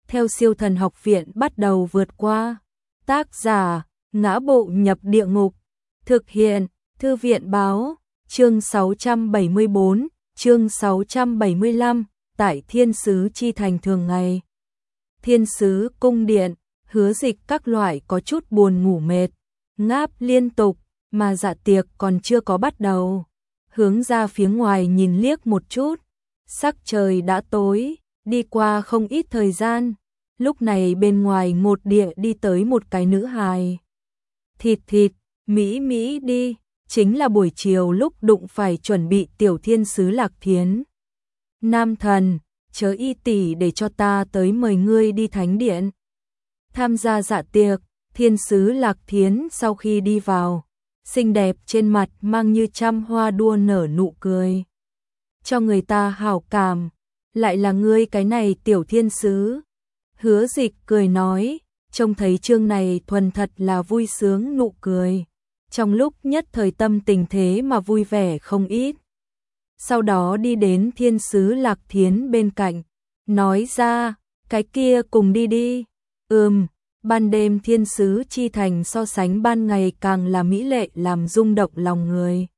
theo Siêu Thần Học Viện bắt đầu vượt qua. Tác giả: Ngã Bộ Nhập Địa Ngục. Thực hiện: Thư viện báo. Chương 674, chương 675, tại Thiên Sứ Chi Thành thường ngày. Thiên Sứ Cung Điện, Hứa Dịch các loại có chút buồn ngủ mệt, ngáp liên tục, mà dạ tiệc còn chưa có bắt đầu. Hướng ra phía ngoài nhìn liếc một chút, sắc trời đã tối, đi qua không ít thời gian. Lúc này bên ngoài ngột địa đi tới một cái nữ hài. Thịt thịt, mỹ mỹ đi, chính là buổi chiều lúc đụng phải chuẩn bị tiểu thiên sứ Lạc Thiến. Nam thần, chớ y tỷ để cho ta tới mời ngươi đi thánh điện. Tham gia dạ tiệc, thiên sứ Lạc Thiến sau khi đi vào, xinh đẹp trên mặt mang như trăm hoa đua nở nụ cười. Cho người ta hảo cảm, lại là ngươi cái này tiểu thiên sứ. Hứa Dịch cười nói, trông thấy chương này thuần thật là vui sướng nụ cười. Trong lúc nhất thời tâm tình thế mà vui vẻ không ít. Sau đó đi đến thiên sứ Lạc Thiến bên cạnh, nói ra, cái kia cùng đi đi. Ban đêm Thiên Sứ Chi Thành so sánh ban ngày càng là mỹ lệ làm rung động lòng người.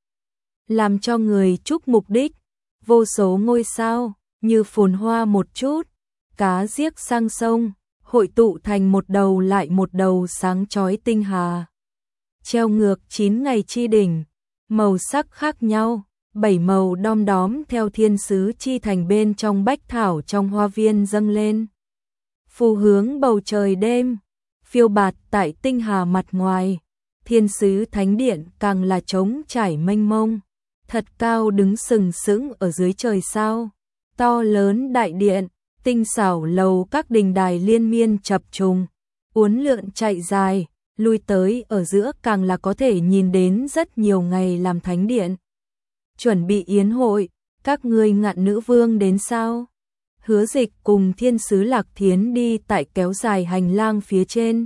Làm cho người chúc mục đích, vô số ngôi sao, như phồn hoa một chút, cá giếc sang sông, hội tụ thành một đầu lại một đầu sáng chói tinh hà. Treo ngược 9 ngày chi đỉnh, màu sắc khác nhau, 7 màu đom đóm theo Thiên Sứ Chi Thành bên trong bách thảo trong hoa viên dâng lên. Phù hướng bầu trời đêm, phiêu bạt tại tinh hà mặt ngoài. Thiên Sứ Thánh Điện càng là trống trải mênh mông, thật cao đứng sừng sững ở dưới trời sao. To lớn đại điện, tinh xảo lầu các đình đài liên miên chập trùng, uốn lượn chạy dài, lui tới ở giữa càng là có thể nhìn đến rất nhiều ngày làm thánh điện. Chuẩn bị yến hội, các ngươi Ngạn Nữ Vương đến sao? Hứa Dịch cùng Thiên Sứ Lạc Thiến đi tại kéo dài hành lang phía trên.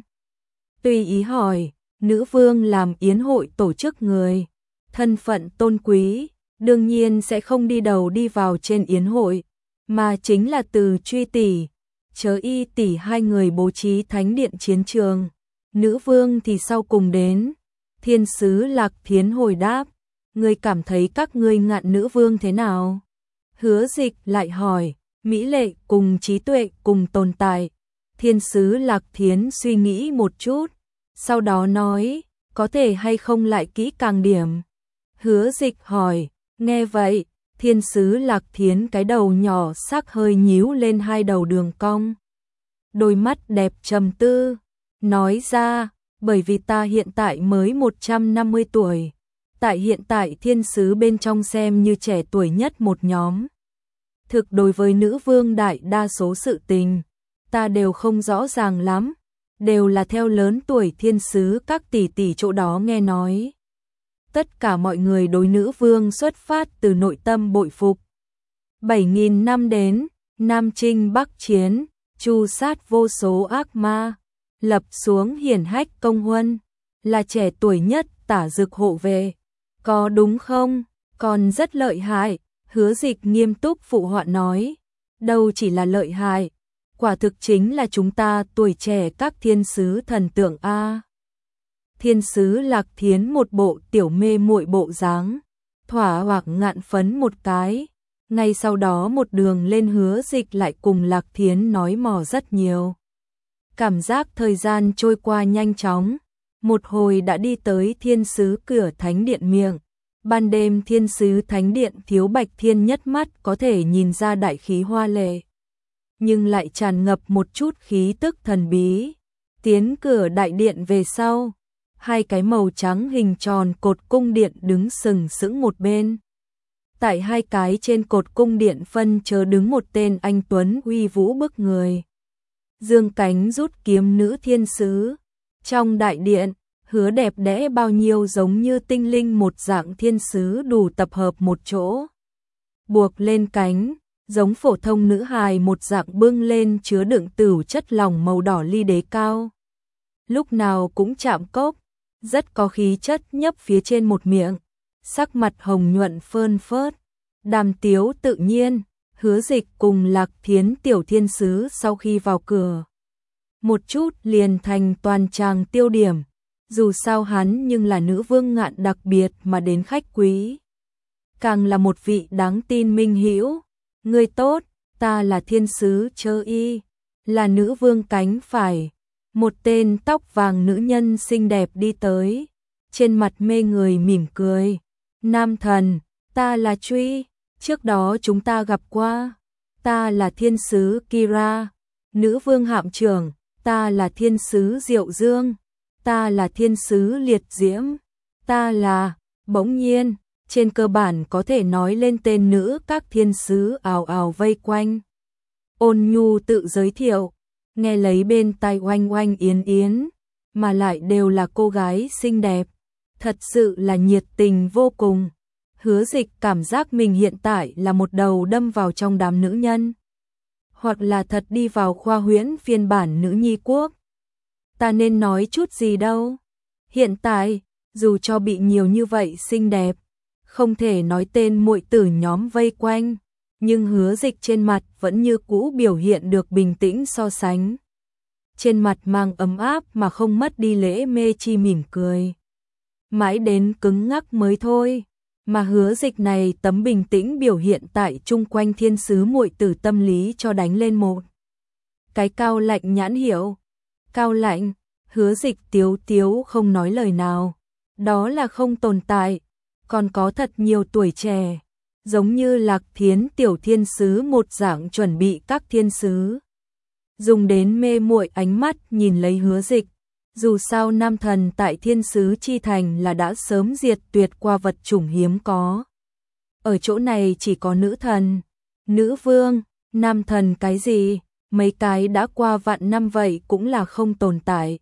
Tùy ý hỏi, nữ vương làm yến hội tổ chức người, thân phận tôn quý, đương nhiên sẽ không đi đầu đi vào trên yến hội, mà chính là từ Truy tỷ, Chớ y tỷ hai người bố trí thánh điện chiến trường. Nữ vương thì sau cùng đến. Thiên Sứ Lạc Thiến hồi đáp, ngươi cảm thấy các ngươi Ngạn Nữ Vương thế nào? Hứa Dịch lại hỏi, mỹ lệ cùng trí tuệ cùng tồn tại. Thiên Sứ Lạc Thiến suy nghĩ một chút, sau đó nói, có thể hay không lại kỹ càng điểm. Hứa Dịch hỏi, nghe vậy, Thiên Sứ Lạc Thiến cái đầu nhỏ sắc hơi nhíu lên hai đầu đường cong. Đôi mắt đẹp trầm tư, nói ra, bởi vì ta hiện tại mới 150 tuổi, tại hiện tại thiên sứ bên trong xem như trẻ tuổi nhất một nhóm. Thực đối với nữ vương đại đa số sự tình, ta đều không rõ ràng lắm, đều là theo lớn tuổi thiên sứ các tỷ tỷ chỗ đó nghe nói. Tất cả mọi người đối nữ vương xuất phát từ nội tâm bội phục. 7.000 năm đến, Nam Chinh Bắc Chiến, tru sát vô số ác ma, lập xuống hiển hách công huân, là trẻ tuổi nhất Tả Dực hộ vệ. Có đúng không? Còn rất lợi hại. Hứa Dịch nghiêm túc phụ họa nói, đâu chỉ là lợi hại, quả thực chính là chúng ta tuổi trẻ các thiên sứ thần tượng a. Thiên Sứ Lạc Thiến một bộ tiểu mê muội bộ dáng, thỏa hoặc ngạn phấn một cái. Ngay sau đó một đường lên Hứa Dịch lại cùng Lạc Thiến nói mò rất nhiều. Cảm giác thời gian trôi qua nhanh chóng, một hồi đã đi tới thiên sứ cửa thánh điện miệng. Ban đêm thiên sứ thánh điện thiếu Bạch Thiên nhất mắt có thể nhìn ra đại khí hoa lệ, nhưng lại tràn ngập một chút khí tức thần bí. Tiến cửa đại điện về sau, hai cái màu trắng hình tròn cột cung điện đứng sừng sững một bên. Tại hai cái trên cột cung điện phân chớ đứng một tên anh tuấn uy vũ bức người, dương cánh rút kiếm nữ thiên sứ. Trong đại điện, Hứa đẹp đẽ bao nhiêu giống như tinh linh một dạng thiên sứ đủ tập hợp một chỗ, buộc lên cánh, giống phổ thông nữ hài một dạng bưng lên chứa đựng tửu chất lỏng màu đỏ ly đế cao. Lúc nào cũng chạm cốc, rất có khí chất nhấp phía trên một miệng, sắc mặt hồng nhuận phơn phớt, đàm tiếu tự nhiên, Hứa Dịch cùng Lạc Thiến tiểu thiên sứ sau khi vào cửa, một chút liền thành toàn tràng tiêu điểm, dù sao hắn nhưng là nữ vương ngạn đặc biệt mà đến khách quý. Càng là một vị đáng tin minh hữu. Người tốt, ta là thiên sứ Chơ Y, là nữ vương cánh phải. Một tên tóc vàng nữ nhân xinh đẹp đi tới, trên mặt mê người mỉm cười. Nam thần, ta là Truy, trước đó chúng ta gặp qua. Ta là thiên sứ Kira. Nữ vương hạm trưởng, ta là thiên sứ Diệu Dương. Ta là thiên sứ Liệt Diễm. Ta là, bỗng nhiên, trên cơ bản có thể nói lên tên nữ các thiên sứ ào ào vây quanh. Ôn nhu tự giới thiệu, nghe lấy bên tai oanh oanh yến yến, mà lại đều là cô gái xinh đẹp, thật sự là nhiệt tình vô cùng. Hứa Dịch cảm giác mình hiện tại là một đầu đâm vào trong đám nữ nhân, hoặc là thật đi vào khoa huyễn phiên bản nữ nhi quốc. Ta nên nói chút gì đâu. Hiện tại, dù cho bị nhiều như vậy xinh đẹp, không thể nói tên muội tử nhóm vây quanh, nhưng Hứa Dịch trên mặt vẫn như cũ biểu hiện được bình tĩnh so sánh. Trên mặt mang ấm áp mà không mất đi lễ mê chi mỉm cười. Mãi đến cứng ngắc mới thôi, mà Hứa Dịch này tấm bình tĩnh biểu hiện tại chung quanh thiên sứ muội tử tâm lý cho đánh lên một cái cao lạnh nhãn hiệu. Cao lạnh, Hứa Dịch tiếu tiếu không nói lời nào. Đó là không tồn tại, còn có thật nhiều tuổi trẻ, giống như Lạc Thiến tiểu thiên sứ một dạng chuẩn bị các thiên sứ. Dùng đến mê muội ánh mắt nhìn lấy Hứa Dịch, dù sao nam thần tại thiên sứ chi thành là đã sớm diệt tuyệt qua vật chủng hiếm có. Ở chỗ này chỉ có nữ thần, nữ vương, nam thần cái gì, mấy cái đã qua vạn năm vậy cũng là không tồn tại.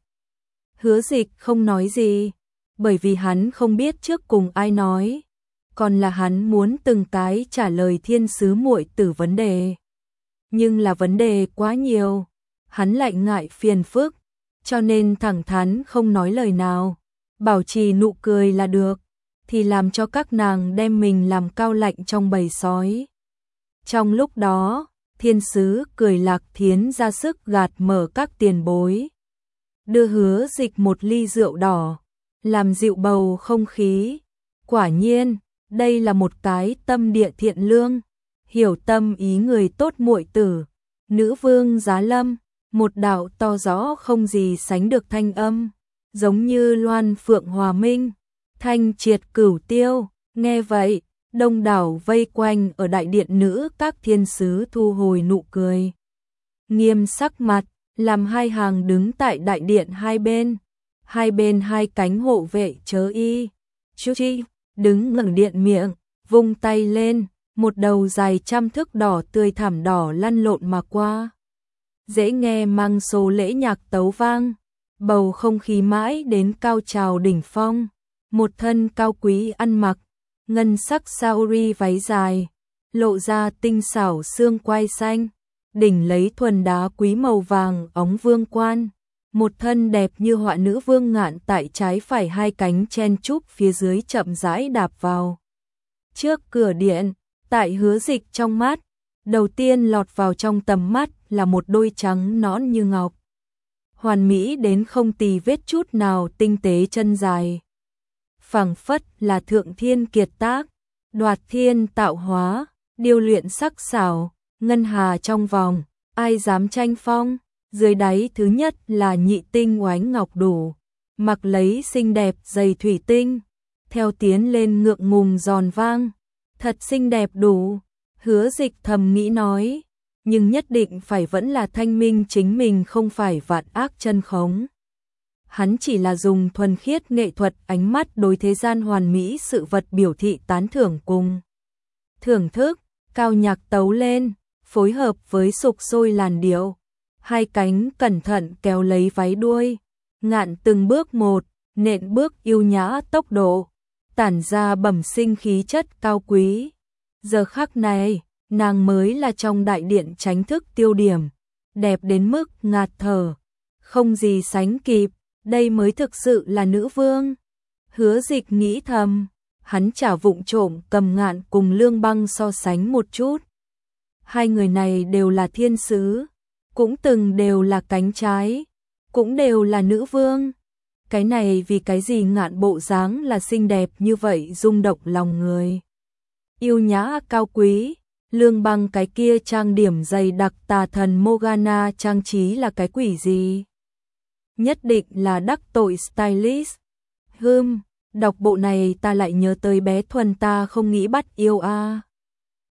Hứa Dịch không nói gì, bởi vì hắn không biết trước cùng ai nói, còn là hắn muốn từng cái trả lời thiên sứ muội tử vấn đề. Nhưng là vấn đề quá nhiều, hắn lại ngại phiền phức, cho nên thẳng thắn không nói lời nào, bảo trì nụ cười là được, thì làm cho các nàng đem mình làm cao lạnh trong bầy sói. Trong lúc đó, thiên sứ cười Lạc Thiến ra sức gạt mở các tiền bối, đưa Hứa Dịch một ly rượu đỏ, làm dịu bầu không khí. Quả nhiên, đây là một cái tâm địa thiện lương, hiểu tâm ý người tốt muội tử. Nữ vương Giá Lâm, một đạo to rõ không gì sánh được thanh âm, giống như loan phượng hòa minh, thanh triệt cửu tiêu. Nghe vậy, đông đảo vây quanh ở đại điện nữ các thiên sứ thu hồi nụ cười, nghiêm sắc mặt, làm hai hàng đứng tại đại điện hai bên hai cánh hộ vệ Chớ Y, Chu Chi, đứng ngẩng điện miệng, vung tay lên, một đầu dài trăm thước đỏ tươi thảm đỏ lăn lộn mà qua. Dễ nghe mang số lễ nhạc tấu vang, bầu không khí mãi đến cao trào đỉnh phong. Một thân cao quý ăn mặc ngân sắc saori váy dài, lộ ra tinh xảo xương quai xanh, đỉnh lấy thuần đá quý màu vàng óng vương quan. Một thân đẹp như họa nữ vương ngạn tại trái phải hai cánh chen chúc phía dưới chậm rãi đạp vào. Trước cửa điện, tại Hứa Dịch trong mắt, đầu tiên lọt vào trong tầm mắt là một đôi trắng nõn như ngọc, hoàn mỹ đến không tì vết chút nào tinh tế chân dài. Phảng phất là thượng thiên kiệt tác, đoạt thiên tạo hóa, điêu luyện sắc xảo, ngân hà trong vòng, ai dám tranh phong. Dưới đáy thứ nhất là nhị tinh oánh ngọc đủ, mặc lấy xinh đẹp giày thủy tinh, theo tiến lên ngượng ngùng giòn vang, thật xinh đẹp đủ. Hứa Dịch thầm nghĩ nói, nhưng nhất định phải vẫn là thanh minh chính mình không phải vạn ác chân khống. Hắn chỉ là dùng thuần khiết nghệ thuật ánh mắt đối thế gian hoàn mỹ sự vật biểu thị tán thưởng cùng thưởng thức. Cao nhạc tấu lên, phối hợp với sục sôi làn điệu, hai cánh cẩn thận kéo lấy váy đuôi, ngạn từng bước một, nện bước yêu nhã tốc độ, tản ra bẩm sinh khí chất cao quý. Giờ khắc này, nàng mới là trong đại điện tránh thức tiêu điểm, đẹp đến mức ngạt thở, không gì sánh kịp, đây mới thực sự là nữ vương. Hứa Dịch nghĩ thầm, hắn chả vụng trộm cầm ngạn cùng Lương Băng so sánh một chút. Hai người này đều là thiên sứ, cũng từng đều là cánh trái, cũng đều là nữ vương. Cái này vì cái gì Ngạn bộ dáng là xinh đẹp như vậy rung động lòng người. Yêu nhã cao quý, Lương Băng cái kia trang điểm dày đặc tà thần Morgana trang trí là cái quỷ gì? Nhất định là đắc tội stylist. Đọc bộ này ta lại nhớ tới bé Thuần ta không nghĩ bắt yêu a.